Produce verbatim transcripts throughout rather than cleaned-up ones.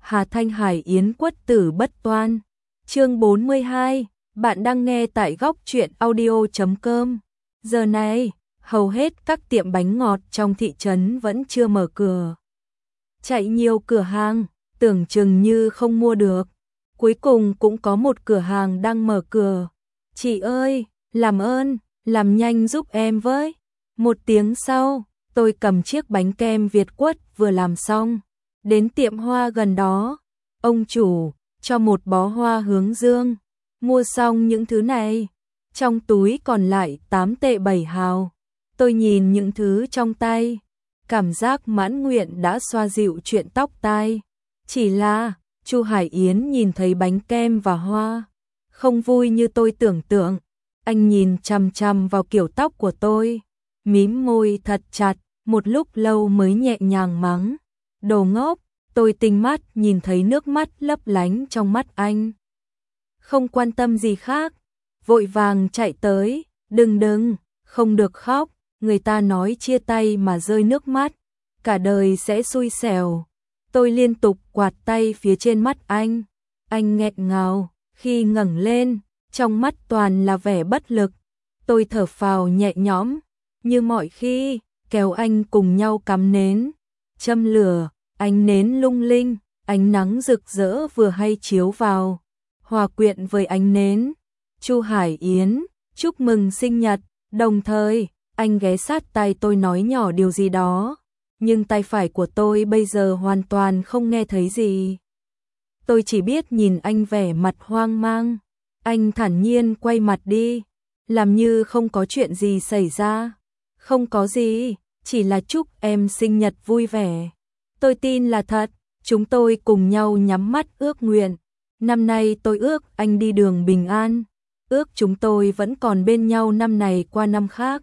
Hà Thanh Hải Yến Quất Tử Bất Toan. Chương bốn mươi hai, bạn đang nghe tại góc truyện audio chấm com. Giờ này, hầu hết các tiệm bánh ngọt trong thị trấn vẫn chưa mở cửa. Chạy nhiều cửa hàng, tưởng chừng như không mua được. Cuối cùng cũng có một cửa hàng đang mở cửa. Chị ơi, làm ơn, làm nhanh giúp em với. Một tiếng sau, tôi cầm chiếc bánh kem Việt Quất vừa làm xong. Đến tiệm hoa gần đó, ông chủ cho một bó hoa hướng dương. Mua xong những thứ này, trong túi còn lại tám tệ bảy hào. Tôi nhìn những thứ trong tay, cảm giác mãn nguyện đã xoa dịu chuyện tóc tai. Chỉ là, Chu Hải Yến nhìn thấy bánh kem và hoa, không vui như tôi tưởng tượng. Anh nhìn chằm chằm vào kiểu tóc của tôi, mím môi thật chặt, một lúc lâu mới nhẹ nhàng mắng. Đồ ngốc, tôi tinh mắt nhìn thấy nước mắt lấp lánh trong mắt anh. Không quan tâm gì khác, vội vàng chạy tới, đừng đừng, không được khóc, người ta nói chia tay mà rơi nước mắt, cả đời sẽ xui xẻo. Tôi liên tục quạt tay phía trên mắt anh, anh nghẹn ngào, khi ngẩng lên, trong mắt toàn là vẻ bất lực. Tôi thở phào nhẹ nhõm, như mọi khi, kéo anh cùng nhau cắm nến, châm lửa, ánh nến lung linh, ánh nắng rực rỡ vừa hay chiếu vào, hòa quyện với ánh nến. Chu Hải Yến, chúc mừng sinh nhật, đồng thời, anh ghé sát tai tôi nói nhỏ điều gì đó, nhưng tay phải của tôi bây giờ hoàn toàn không nghe thấy gì. Tôi chỉ biết nhìn anh vẻ mặt hoang mang, anh thản nhiên quay mặt đi, làm như không có chuyện gì xảy ra. Không có gì, chỉ là chúc em sinh nhật vui vẻ. Tôi tin là thật, chúng tôi cùng nhau nhắm mắt ước nguyện. Năm nay tôi ước anh đi đường bình an, ước chúng tôi vẫn còn bên nhau năm này qua năm khác.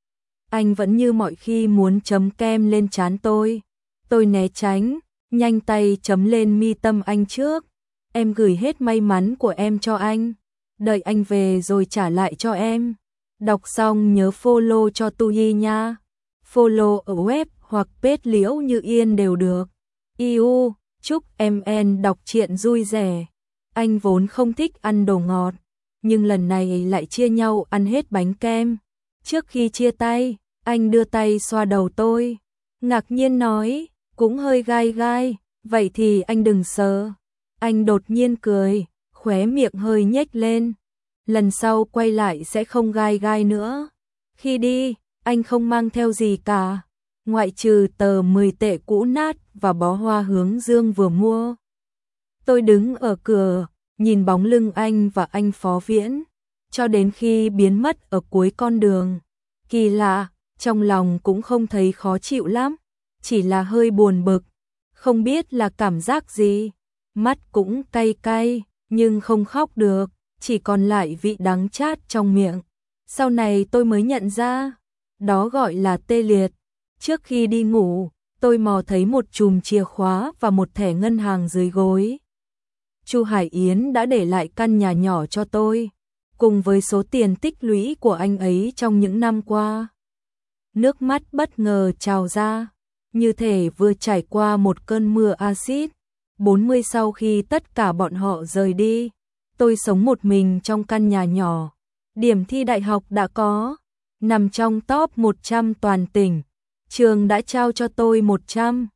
Anh vẫn như mọi khi muốn chấm kem lên trán tôi. Tôi né tránh, nhanh tay chấm lên mi tâm anh trước. Em gửi hết may mắn của em cho anh, đợi anh về rồi trả lại cho em. Đọc xong nhớ follow cho Tui nha. Follow ở web hoặc page Liễu Như Yên đều được. Iu, chúc em en đọc truyện vui vẻ. Anh vốn không thích ăn đồ ngọt, nhưng lần này lại chia nhau ăn hết bánh kem. Trước khi chia tay, anh đưa tay xoa đầu tôi, ngạc nhiên nói, cũng hơi gai gai, vậy thì anh đừng sợ. Anh đột nhiên cười, khóe miệng hơi nhếch lên. Lần sau quay lại sẽ không gai gai nữa. Khi đi, anh không mang theo gì cả, ngoại trừ tờ mười tệ cũ nát và bó hoa hướng dương vừa mua. Tôi đứng ở cửa, nhìn bóng lưng anh và anh Phó Viễn, cho đến khi biến mất ở cuối con đường. Kỳ lạ, trong lòng cũng không thấy khó chịu lắm, chỉ là hơi buồn bực, không biết là cảm giác gì. Mắt cũng cay cay, nhưng không khóc được, chỉ còn lại vị đắng chát trong miệng. Sau này tôi mới nhận ra, đó gọi là tê liệt. Trước khi đi ngủ, tôi mò thấy một chùm chìa khóa và một thẻ ngân hàng dưới gối. Chu Hải Yến đã để lại căn nhà nhỏ cho tôi, cùng với số tiền tích lũy của anh ấy trong những năm qua. Nước mắt bất ngờ trào ra, như thể vừa trải qua một cơn mưa axit. bốn mươi sau khi tất cả bọn họ rời đi, tôi sống một mình trong căn nhà nhỏ. Điểm thi đại học đã có, nằm trong top một trăm toàn tỉnh. Trường đã trao cho tôi một trăm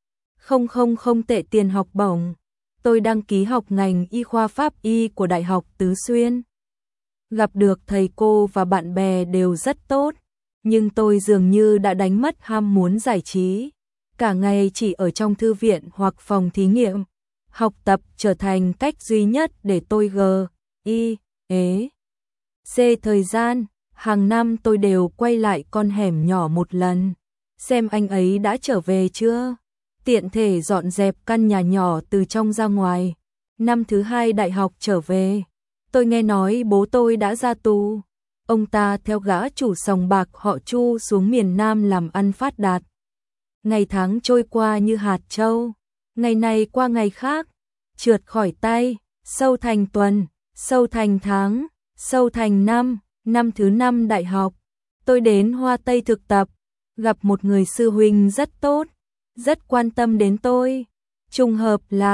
nghìn tệ tiền học bổng. Tôi đăng ký học ngành y khoa pháp y của Đại học Tứ Xuyên. Gặp được thầy cô và bạn bè đều rất tốt, nhưng tôi dường như đã đánh mất ham muốn giải trí. Cả ngày chỉ ở trong thư viện hoặc phòng thí nghiệm. Học tập trở thành cách duy nhất để tôi g, y, ế, c thời gian. Hàng năm tôi đều quay lại con hẻm nhỏ một lần, xem anh ấy đã trở về chưa, tiện thể dọn dẹp căn nhà nhỏ từ trong ra ngoài. Năm thứ hai đại học trở về, tôi nghe nói bố tôi đã ra tù. Ông ta theo gã chủ sòng bạc họ Chu xuống miền Nam làm ăn phát đạt. Ngày tháng trôi qua như hạt châu, ngày này qua ngày khác, trượt khỏi tay, sâu thành tuần, sâu thành tháng, sâu thành năm. Năm thứ năm đại học, tôi đến Hoa Tây thực tập, gặp một người sư huynh rất tốt, rất quan tâm đến tôi. Trùng hợp là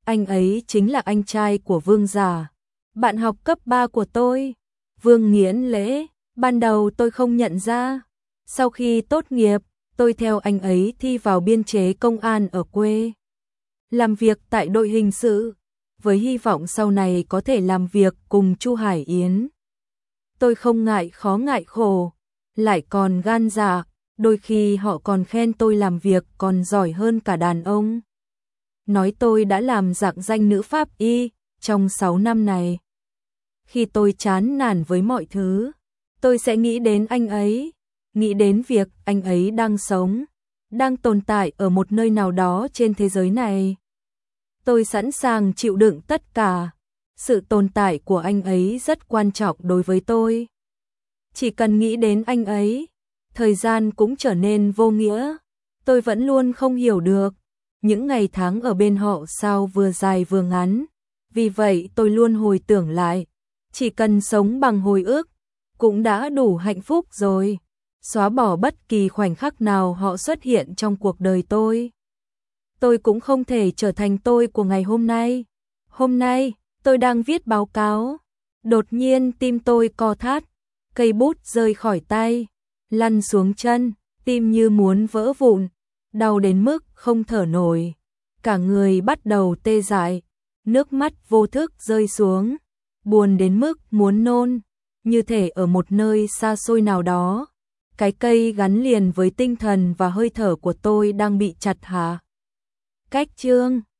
Anh ấy chính là anh trai của Vương Giả, bạn học cấp ba của tôi. Vương Nghiễn Lễ, ban đầu tôi không nhận ra. Sau khi tốt nghiệp, tôi theo anh ấy thi vào biên chế công an ở quê. Làm việc tại đội hình sự, với hy vọng sau này có thể làm việc cùng Chu Hải Yến. Tôi không ngại khó ngại khổ, lại còn gan dạ, đôi khi họ còn khen tôi làm việc còn giỏi hơn cả đàn ông. Nói tôi đã làm rạng danh nữ pháp y trong sáu năm này. Khi tôi chán nản với mọi thứ, tôi sẽ nghĩ đến anh ấy, nghĩ đến việc anh ấy đang sống, đang tồn tại ở một nơi nào đó trên thế giới này. Tôi sẵn sàng chịu đựng tất cả. Sự tồn tại của anh ấy rất quan trọng đối với tôi. Chỉ cần nghĩ đến anh ấy, thời gian cũng trở nên vô nghĩa. Tôi vẫn luôn không hiểu được những ngày tháng ở bên họ sao vừa dài vừa ngắn. Vì vậy tôi luôn hồi tưởng lại, chỉ cần sống bằng hồi ức cũng đã đủ hạnh phúc rồi, xóa bỏ bất kỳ khoảnh khắc nào họ xuất hiện trong cuộc đời tôi. Tôi cũng không thể trở thành tôi của ngày hôm nay. Hôm nay, tôi đang viết báo cáo. Đột nhiên tim tôi co thắt, cây bút rơi khỏi tay, lăn xuống chân, tim như muốn vỡ vụn, đau đến mức không thở nổi. Cả người bắt đầu tê dại, nước mắt vô thức rơi xuống, buồn đến mức muốn nôn, như thể ở một nơi xa xôi nào đó. Cái cây gắn liền với tinh thần và hơi thở của tôi đang bị chặt hạ. Cách chương